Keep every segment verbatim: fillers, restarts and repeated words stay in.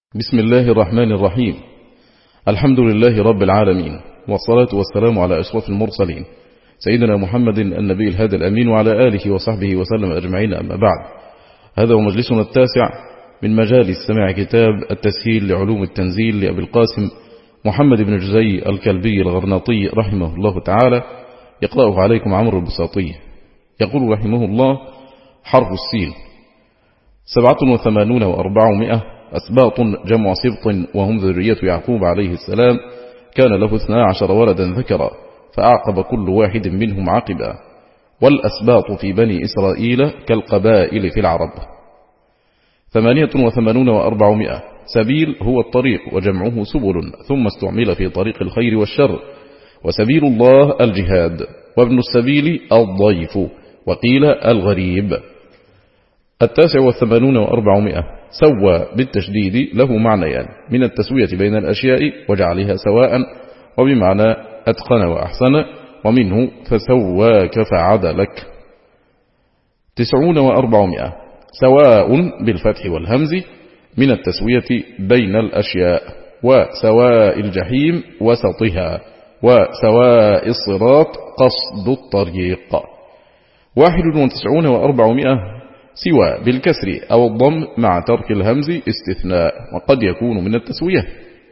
بسم الله الرحمن الرحيم. الحمد لله رب العالمين، والصلاة والسلام على أشرف المرسلين سيدنا محمد النبي الهادي الأمين وعلى آله وصحبه وسلم أجمعين، أما بعد. هذا هو مجلسنا التاسع من مجالس سماع كتاب التسهيل لعلوم التنزيل لأبي القاسم محمد بن جزي الكلبي الغرناطي رحمه الله تعالى، يقرأه عليكم عمرو البساطي. يقول رحمه الله: حرف السين: سبعة وثمانون وأربعمائة، أسباط جمع سبط وهم ذرية يعقوب عليه السلام، كان له اثنا عشر ولدا ذكرا فأعقب كل واحد منهم عقبا، والأسباط في بني إسرائيل كالقبائل في العرب. ثمانية وثمانون وأربعمائة، سبيل هو الطريق وجمعه سبل، ثم استعمل في طريق الخير والشر، وسبيل الله الجهاد، وابن السبيل الضيف، وقيل الغريب. التاسع والثمانون وأربعمائة، سوى بالتشديد له معنيان من التسوية بين الأشياء وجعلها سواء، وبمعنى أتقن وأحسن، ومنه فسواك فعدلك. تسعون وأربعمائة، سواء بالفتح والهمز من التسوية بين الأشياء، وسواء الجحيم وسطها، وسواء الصراط قصد الطريق. واحد وتسعون وأربعمائة، سوى بالكسر أو الضم مع ترك الهمز استثناء، وقد يكون من التسوية.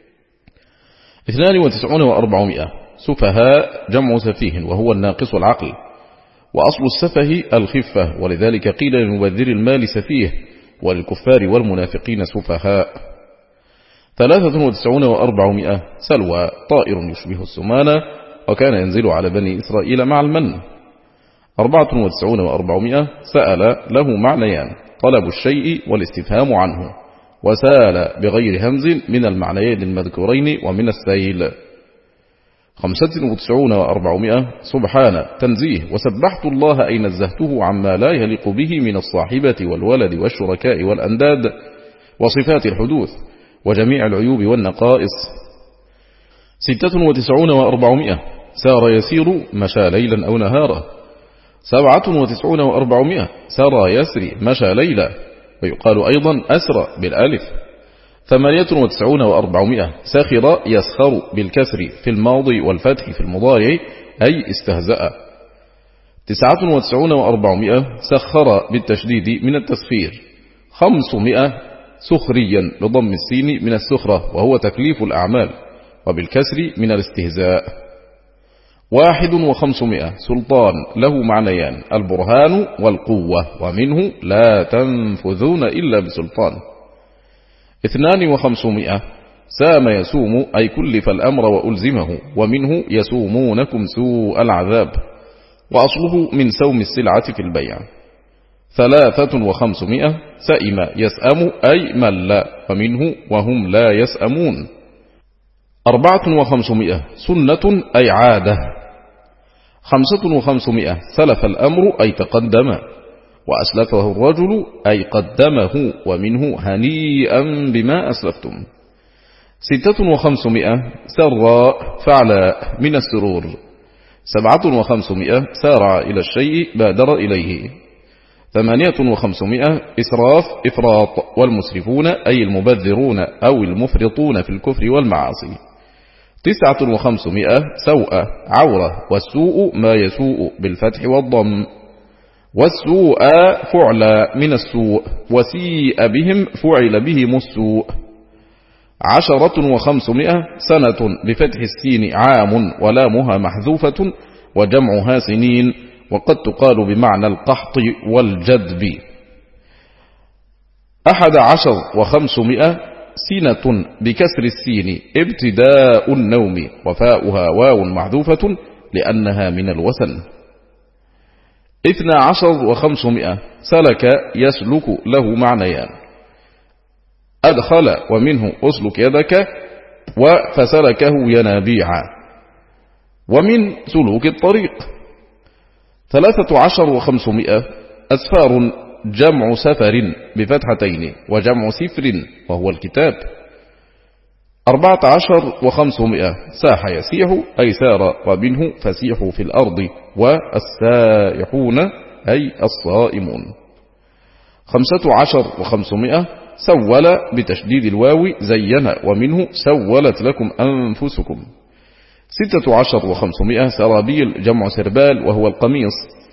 اثنان وتسعون وأربعمائة، سفهاء جمع سفيه وهو الناقص العقل، وأصل السفه الخفة، ولذلك قيل للمبذر المال سفيه، وللكفار والمنافقين سفهاء. ثلاثة وتسعون وأربعمائة، سلوى طائر يشبه السمانة، وكان ينزل على بني إسرائيل مع المن. أربعة وتسعون وأربعمائة، سأل له معنيان: طلب الشيء والاستفهام عنه، وسال بغير همز من المعنيين المذكورين ومن السيل. خمسة وتسعون وأربعمائة، سبحان تنزيه، وسبحت الله أي نزهته عما لا يليق به من الصاحبة والولد والشركاء والأنداد وصفات الحدوث وجميع العيوب والنقائص. ستة وتسعون وأربعمائة، سار يسير مشى ليلا أو نهارا. سبعة وتسعون وأربعمائة، سرى يسري مشى ليلا، ويقال أيضا أسرى بالألف. ثمانية وتسعون وأربعمائة، سخر يسخر بالكسر في الماضي والفتح في المضارع أي استهزأ. تسعة وتسعون وأربعمائة، سخر بالتشديد من التسخير. خمسمائة، سخريا بضم السين من السخرة وهو تكليف الأعمال، وبالكسر من الاستهزاء. واحد وخمسمائة، سلطان له معنيان: البرهان والقوة، ومنه لا تنفذون إلا بسلطان. اثنان وخمسمائة، سام يسوم أي كلف الأمر وألزمه، ومنه يسومونكم سوء العذاب، وأصله من سوم السلعة في البيع. ثلاثة وخمسمائة، سئم يسأم أي مل، ومنه وهم لا يسأمون. أربعة وخمسمائة، سنة أي عادة. خمسة وخمسمائة، سلف الأمر أي تقدم، وأسلفه الرجل أي قدمه، ومنه هنيئا بما أسلفتم. ستة وخمسمائة، سراء فعلاء من السرور. سبعة وخمسمائة، سارع إلى الشيء بادر إليه. ثمانية وخمسمائة، إسراف إفراط، والمسرفون أي المبذرون أو المفرطون في الكفر والمعاصي. تسعة وخمسمائة، سوء عورة، والسوء ما يسوء بالفتح والضم. والسوء فعل من السوء، وسيء بهم فعل بهم السوء. عشرة وخمسمائة، سنة بفتح السين عام ولامها محذوفة، وجمعها سنين، وقد تقال بمعنى القحط والجدب. أحد عشر وخمسمائة، سنة بكسر السين ابتداء النوم، وفاؤها واو محذوفة لأنها من الوسن. اثنى عشر وخمسمائة، سلك يسلك له معنيان: أدخل، ومنه أسلك يدك، وفسلكه ينابيعا، ومن سلوك الطريق. ثلاثة عشر وخمسمائة، أسفار جمع سفر بفتحتين، وجمع سفر وهو الكتاب. أربعة عشر وخمسمائة، ساح يسيح أي سار، ومنه فسيح في الأرض، والسائحون أي الصائمون. خمسة عشر وخمسمائة، سول بتشديد الواو زين، ومنه سولت لكم أنفسكم. ستة عشر وخمسمائة سرابيل جمع سربال وهو القميص.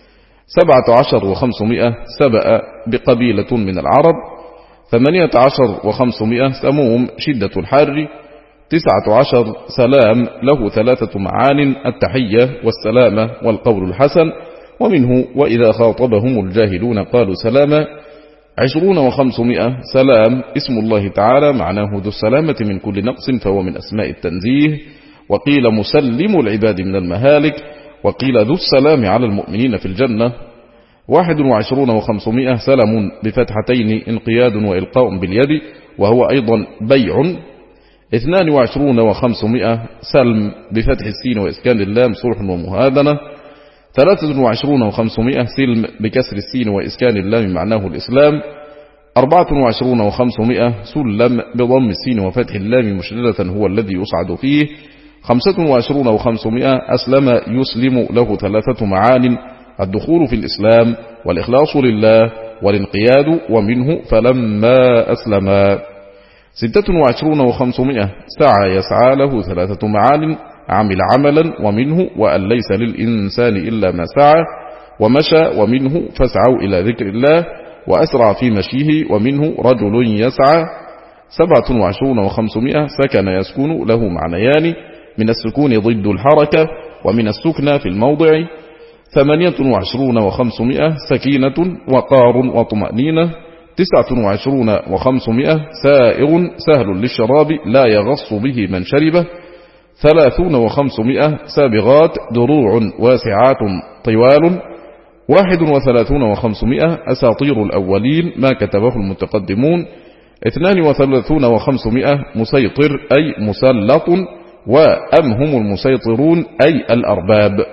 سبعة عشر وخمسمائة سبأ بقبيلة من العرب. ثمانية عشر وخمسمائة سموم شدة الحر. تسعة عشر سلام له ثلاثة معان: التحية والسلامة والقول الحسن، ومنه وإذا خاطبهم الجاهلون قالوا سلاما. عشرون وخمسمائة سلام اسم الله تعالى معناه ذو السلامة من كل نقص، فهو من أسماء التنزيه. وقيل مسلم العباد من المهالك، وقيل ذو السلام على المؤمنين في الجنة. واحد وعشرون وخمسمائة سلم بفتحتين انقياد وإلقاء باليد، وهو أيضا بيع. اثنان وعشرون وخمسمائة سلم بفتح السين وإسكان اللام صلح ومهادنة. ثلاثة وعشرون وخمسمائة سلم بكسر السين وإسكان اللام معناه الإسلام. أربعة وعشرون وخمسمائة سلم بضم السين وفتح اللام مشددة هو الذي يصعد فيه. خمسة وعشرون وخمسمائة أسلم يسلم له ثلاثة معان: الدخول في الإسلام والإخلاص لله والانقياد، ومنه فلما أسلم. ستة وعشرون وخمسمائة سعى يسعى له ثلاثة معان: عمل عملا، ومنه وأن ليس للإنسان إلا ما سعى. ومشى، ومنه فاسعوا إلى ذكر الله. وأسرع في مشيه، ومنه رجل يسعى. سبعة وعشرون وخمسمائة سكن يسكن له معنيان: من السكون ضد الحركة، ومن السكنى في الموضع. ثمانية وعشرون وخمسمائة سكينة وقار وطمأنينة. تسعة وعشرون وخمسمائة سائغ سهل للشراب لا يغص به من شربه. ثلاثون وخمسمائة سابغات دروع واسعات طوال. واحد وثلاثون وخمسمائة أساطير الأولين ما كتبه المتقدمون. اثنان وثلاثون وخمسمائة مسيطر أي مسلط، وأم هم المسيطرون أي الأرباب.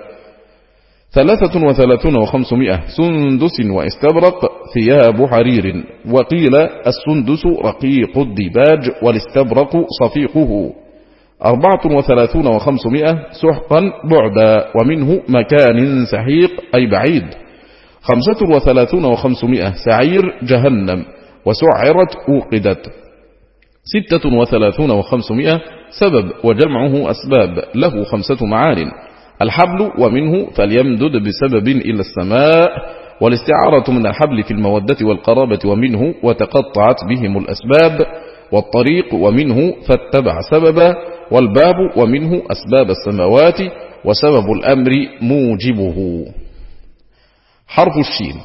ثلاثة وثلاثون وخمسمائة سندس واستبرق ثياب حرير، وقيل السندس رقيق الديباج والاستبرق صفيقه. أربعة وثلاثون وخمسمائة سحقا بعدا، ومنه مكان سحيق أي بعيد. خمسة وثلاثون وخمسمائة سعير جهنم، وسعرت أوقدت. ستة وثلاثون وخمسمائة سبب وجمعه أسباب له خمسة معان: الحبل، ومنه فليمدد بسبب إلى السماء، والاستعارة من الحبل في المودة والقرابة، ومنه وتقطعت بهم الأسباب. والطريق، ومنه فاتبع سببا. والباب، ومنه أسباب السماوات، وسبب الأمر موجبه. حرف الشين.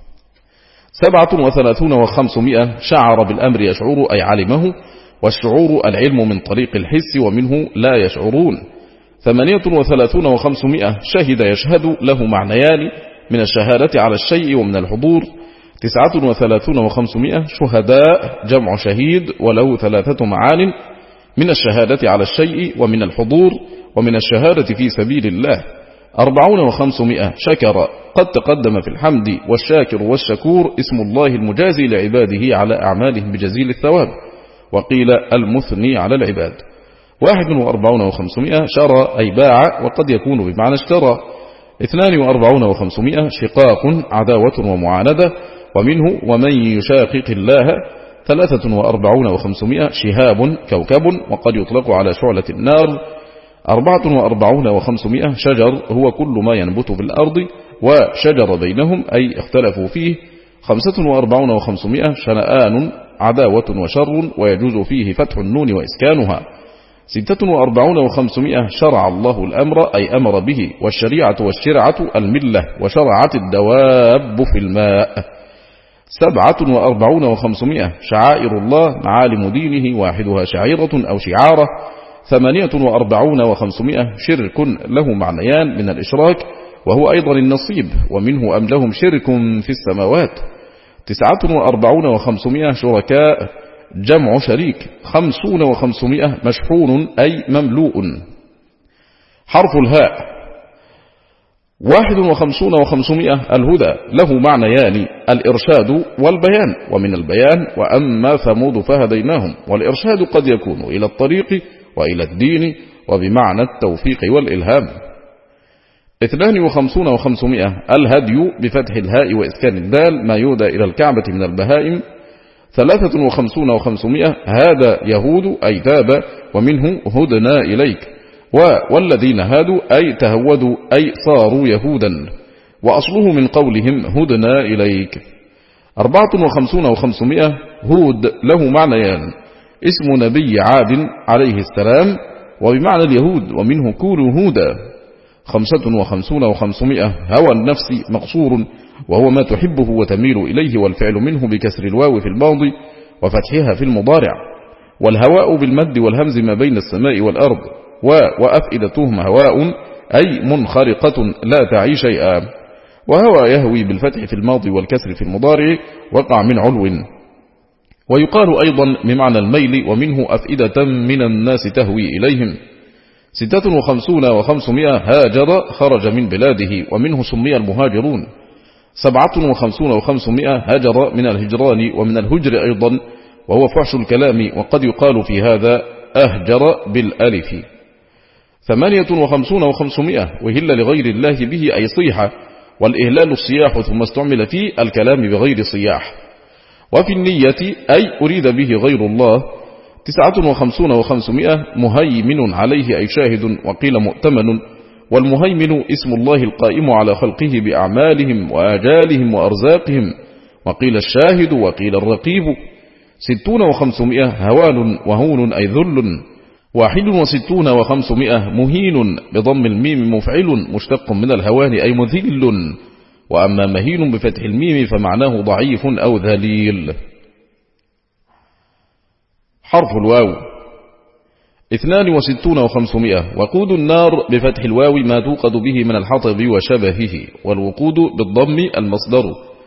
سبعة وثلاثون وخمسمائة شعر بالأمر يشعر أي علمه، والشعور العلم من طريق الحس، ومنه لا يشعرون. ثمانية وثلاثون وخمسمائة شهد يشهد له معنيان: من الشهادة على الشيء ومن الحضور. تسعة وثلاثون وخمسمائة شهداء جمع شهيد وله ثلاثة معان: من الشهادة على الشيء ومن الحضور ومن الشهادة في سبيل الله. أربعون وخمسمائة شكر قد تقدم في الحمد، والشاكر والشكور اسم الله المجازي لعباده على أعمالهم بجزيل الثواب، وقيل المثني على العباد. واحد وأربعون وخمسمائة شرى أي باع، وقد يكون بمعنى اشترى. اثنان وأربعون وخمسمائة شقاق عداوة ومعاندة، ومنه ومن يشاقق الله. ثلاثة وأربعون وخمسمائة شهاب كوكب، وقد يطلق على شعلة النار. أربعة وأربعون وخمسمائة شجر هو كل ما ينبت في الأرض، وشجر بينهم أي اختلفوا فيه. خمسة وأربعون وخمسمائة شنآن عداوة وشر، ويجوز فيه فتح النون وإسكانها. ستة وأربعون وخمسمائة شرع الله الأمر أي أمر به، والشريعة والشرعة الملة، وشرعت الدواب في الماء. سبعة وأربعون وخمسمائة شعائر الله معالم دينه، واحدها شعيرة أو شعارة. ثمانية وأربعون وخمسمائة شرك له معنيان: من الإشراك وهو أيضا النصيب، ومنه أم لهم شرك في السماوات. تسعة وأربعون وخمسمائة شركاء جمع شريك. خمسون وخمسمائة مشحون أي مملوء. حرف الهاء. واحد وخمسون وخمسمائة الهدى له معنيان: الإرشاد والبيان، ومن البيان وأما ثمود فهديناهم. والإرشاد قد يكون إلى الطريق وإلى الدين، وبمعنى التوفيق والإلهام. اثنان وخمسون وخمسمائة الهدي بفتح الهاء وإسكان الدال، ما يودى إلى الكعبة من البهائم. ثلاثة وخمسون وخمسمائة هذا يهود أي تاب ومنه هدنا إليك، والذين هادوا أي تهودوا أي صاروا يهودا، وأصله من قولهم هدنا إليك. أربعة وخمسون وخمسمائة هود له معنيان، اسم نبي عاد عليه السلام وبمعنى اليهود ومنه كونوا هودا. خمسة وخمسون وخمسمائة هوى النفس مقصور وهو ما تحبه وتميل إليه، والفعل منه بكسر الواو في الماضي وفتحها في المضارع، والهواء بالمد والهمز ما بين السماء والأرض، وأفئدتهم هواء أي منخرقة لا تعي شيئا، وهوى يهوي بالفتح في الماضي والكسر في المضارع وقع من علو. ويقال أيضا بمعنى الميل ومنه أفئدة من الناس تهوي إليهم. ستة وخمسون وخمسمائة هاجر خرج من بلاده ومنه سمي المهاجرون. سبعة وخمسون وخمسمائة هجر من الهجران ومن الهجر أيضا وهو فحش الكلام، وقد يقال في هذا أهجر بالألف. ثمانية وخمسون وخمسمائة وهل لغير الله به أي صيحة، والإهلال الصياح ثم استعمل في الكلام بغير صياح. وفي النية أي أريد به غير الله. تسعة وخمسون وخمسمائة مهيمن عليه أي شاهد، وقيل مؤتمن، والمهيمن اسم الله القائم على خلقه بأعمالهم وآجالهم وأرزاقهم، وقيل الشاهد وقيل الرقيب. ستون وخمسمائة هوان وهون أي ذل. واحد وستون وخمسمائة مهين بضم الميم مفعل مشتق من الهوان أي مذل، وأما مهين بفتح الميم فمعناه ضعيف أو ذليل. حرف الواو. اثنان وستون وخمسمائة وقود النار بفتح الواو ما توقد به من الحطب وشبهه، والوقود بالضم المصدر.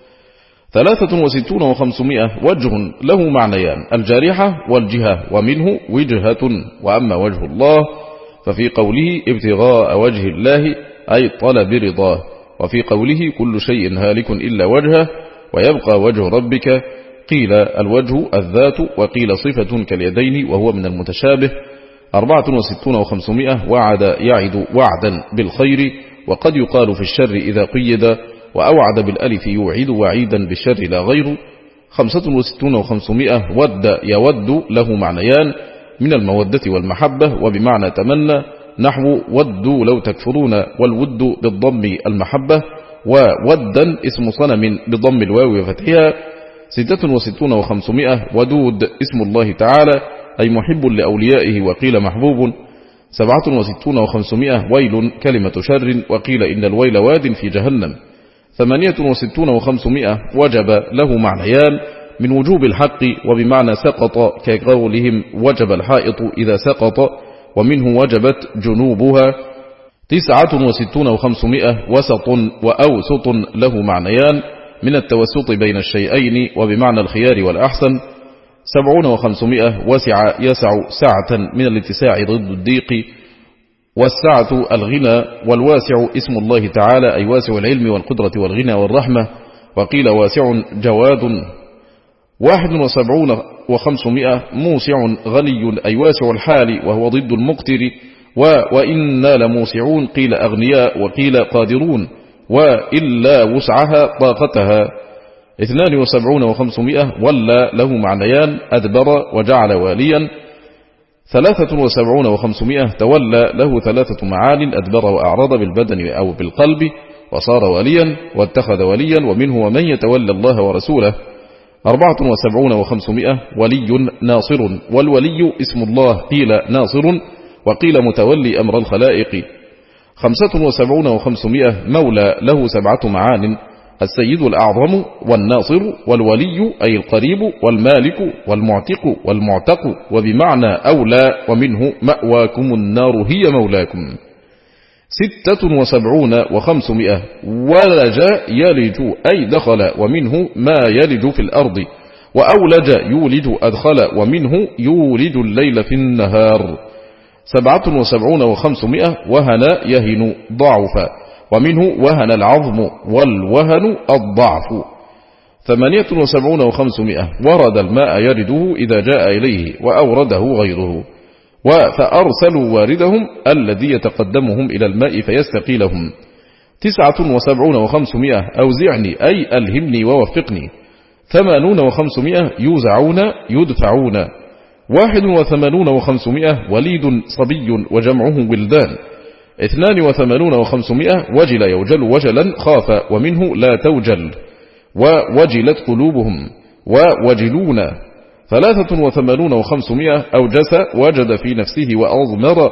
ثلاثة وستون وخمسمائة وجه له معنيان، الجارحة والجهة ومنه وجهة. وأما وجه الله ففي قوله ابتغاء وجه الله أي طلب رضاه، وفي قوله كل شيء هالك إلا وجهه ويبقى وجه ربك، قيل الوجه الذات وقيل صفة كاليدين وهو من المتشابه. أربعة وستون وخمسمائة وعد يعد وعدا بالخير، وقد يقال في الشر إذا قيد، وأوعد بالألف يوعد وعيدا بالشر لا غير. خمسة وستون وخمسمائة ود يود له معنيان من المودة والمحبة وبمعنى تمنى، نحو ودوا لو تكفرون، والود بالضم المحبة، وودا اسم صنم بضم الواو وفتحها. ستة وستون وخمسمائة ودود اسم الله تعالى أي محب لأوليائه، وقيل محبوب. سبعة وستون وخمسمائة ويل كلمة شر، وقيل إن الويل واد في جهنم. ثمانية وستون وخمسمائة وجب له معنيان من وجوب الحق وبمعنى سقط، كقولهم وجب الحائط إذا سقط، ومنه وجبت جنوبها. تسعة وستون وخمسمائة وسط وأوسط له معنيان من التوسط بين الشيئين وبمعنى الخيار والأحسن. سبعون وخمسمائة وسع يسع سعة من الاتساع ضد الضيق، والسعة الغنى، والواسع اسم الله تعالى أي واسع العلم والقدرة والغنى والرحمة، وقيل واسع جواد. واحد وسبعون وخمسمائة موسع غني أي واسع الحال وهو ضد المقتر، وإنا لموسعون قيل أغنياء وقيل قادرون، وإلا وسعها طاقتها. اثنان وسبعون وخمسمائة ولا له معنيان، أدبر وجعل واليا. ثلاثة وسبعون وخمسمائة تولى له ثلاثة معان، أدبر وأعرض بالبدن أو بالقلب وصار واليا واتخذ وليا، ومنه ومن يتولى الله ورسوله. أربعة وسبعون وخمسمائة ولي ناصر، والولي اسم الله قيل ناصر وقيل متولي أمر الخلائق. خمسة وسبعون وخمسمائة مولى له سبعة معان، السيد الأعظم والناصر والولي أي القريب والمالك والمعتق والمعتق، وبمعنى أولى، ومنه مأواكم النار هي مولاكم. ستة وسبعون وخمسمائة ولج يلج أي دخل، ومنه ما يلج في الأرض، وأولج يولج أدخل، ومنه يولج الليل في النهار. سبعة وسبعون وخمسمائة وهن يهن ضعف، ومنه وهن العظم والوهن الضعف. ثمانية وسبعون وخمسمائة ورد الماء يرده إذا جاء إليه وأورده غيره، فأرسلوا واردهم الذي يتقدمهم إلى الماء فيستقي لهم. تسعة وسبعون وخمسمائة أوزعني أي ألهمني ووفقني. ثمانون وخمسمائة يوزعون يدفعون. واحد وثمانون وخمسمائة وليد صبي وجمعه ولدان. اثنان وثمانون وخمسمائة وجل يوجل وجلا خاف ومنه لا توجل ووجلت قلوبهم ووجلون. ثلاثة وثمانون وخمسمائة أوجس وجد في نفسه وأضمر.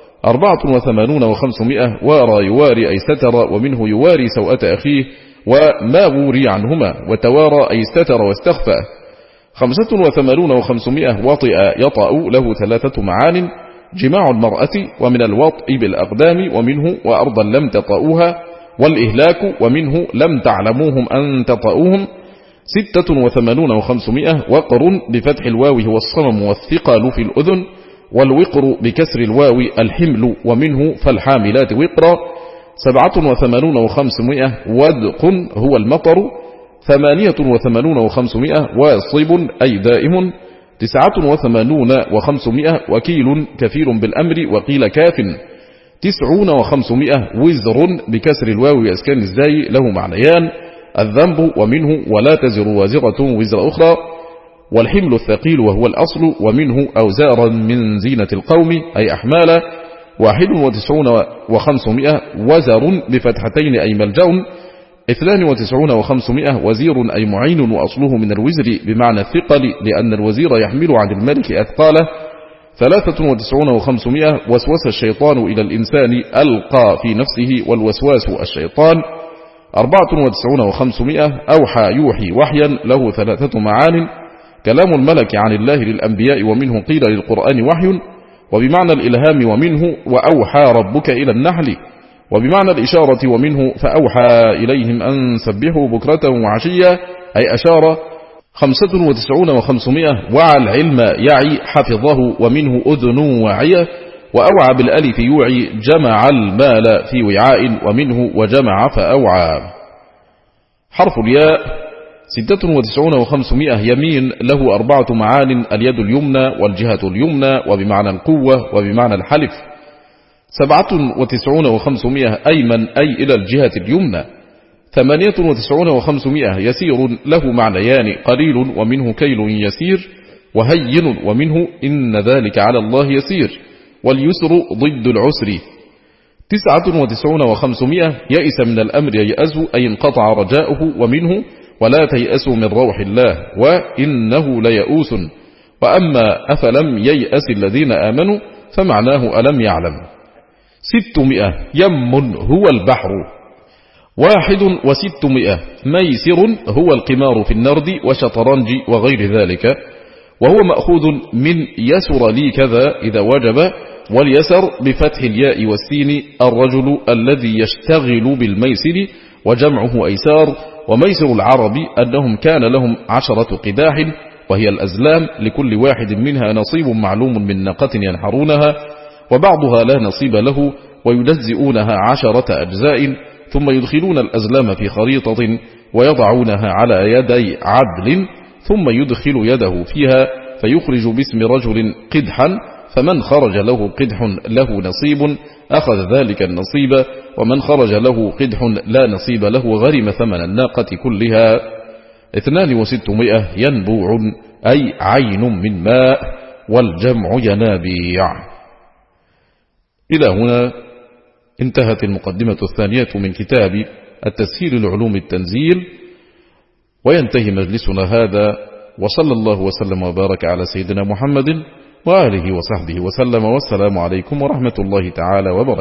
أربعة وثمانون وخمسمائة وارى يواري أي ستر ومنه يواري سوءة أخيه وما غوري عنهما وتوارى أي ستر واستخفى. خمسة وثمانون وخمسمائة وطئ يطأ له ثلاثة معان جماع المرأة ومن الوطء بالأقدام ومنه وأرضا لم تطأوها والإهلاك ومنه لم تعلموهم أن تطأوهم. ستة وثمانون وخمسمائة وقر بفتح الواو هو الصمم والثقل في الأذن والوقر بكسر الواو الحمل ومنه فالحاملات وقرا. سبعة وثمانون وخمسمائة وذق هو المطر. ثمانية وثمانون وخمسمائة واصب أي دائم. تسعة وثمانون وخمسمائة وكيل كثير بالأمر وقيل كاف. تسعون وخمسمائة وزر بكسر الواو وإسكان الزاي له معنيان الذنب ومنه ولا تزر وازرة وزر أخرى والحمل الثقيل وهو الأصل ومنه أوزارا من زينة القوم أي أحمالا. واحد وتسعون وخمسمائة وزر بفتحتين أي ملجأ. اثنان وتسعون وخمسمائة وزير أي معين وأصله من الوزر بمعنى الثقل لأن الوزير يحمل عن الملك أثقاله. ثلاثة وتسعون وخمسمائة وسوس الشيطان إلى الإنسان ألقى في نفسه والوسواس الشيطان. أربعة وتسعون وخمسمائة أوحى يوحي وحيا له ثلاثة معان كلام الملك عن الله للأنبياء ومنه قيل للقرآن وحي وبمعنى الإلهام ومنه وأوحى ربك إلى النحل وبمعنى الإشارة ومنه فأوحى إليهم أن سبحوا بكرة وعشية أي أشار. خمسة وتسعون وخمسمائة وعى العلم يعي حفظه ومنه أذن واعية وأوعى بالألف يوعي جمع المال في وعاء ومنه وجمع فأوعى. حرف الياء. ستة وتسعون وخمسمائة يمين له أربعة معان اليد اليمنى والجهة اليمنى وبمعنى القوة وبمعنى الحلف. سبعة وتسعون وخمسمائة أيمن أي إلى الجهة اليمنى. ثمانية وتسعون وخمسمائة يسير له معنيان قليل ومنه كيل يسير وهين ومنه إن ذلك على الله يسير واليسر ضد العسر. تسعة وتسعون وخمسمائة يئس من الأمر ييأس أي انقطع رجاؤه ومنه ولا تيأسوا من روح الله وإنه ليئوس. وأما أفلم ييأس الذين آمنوا فمعناه ألم يعلم. ستمائة يم هو البحر. واحد وستمائة ميسر هو القمار في النرد وشطرنج وغير ذلك وهو مأخوذ من يسر لي كذا إذا وجب واليسر بفتح الياء والسين الرجل الذي يشتغل بالميسر وجمعه أيسار. وميسر العرب أنهم كان لهم عشرة قداح وهي الأزلام لكل واحد منها نصيب معلوم من ناقة ينحرونها وبعضها لا نصيب له ويجزئونها عشرة أجزاء ثم يدخلون الأزلام في خريطة ويضعونها على يدي عدل ثم يدخل يده فيها فيخرج باسم رجل قدحا فمن خرج له قدح له نصيب أخذ ذلك النصيب ومن خرج له قدح لا نصيب له غرم ثمن الناقة كلها. اثنان وستمائة ينبوع أي عين من ماء والجمع ينابيع. إلى هنا انتهت المقدمة الثانية من كتاب التسهيل لعلوم التنزيل وينتهي مجلسنا هذا وصلى الله وسلم وبارك على سيدنا محمد وآله وصحبه وسلم والسلام عليكم ورحمة الله تعالى وبركاته.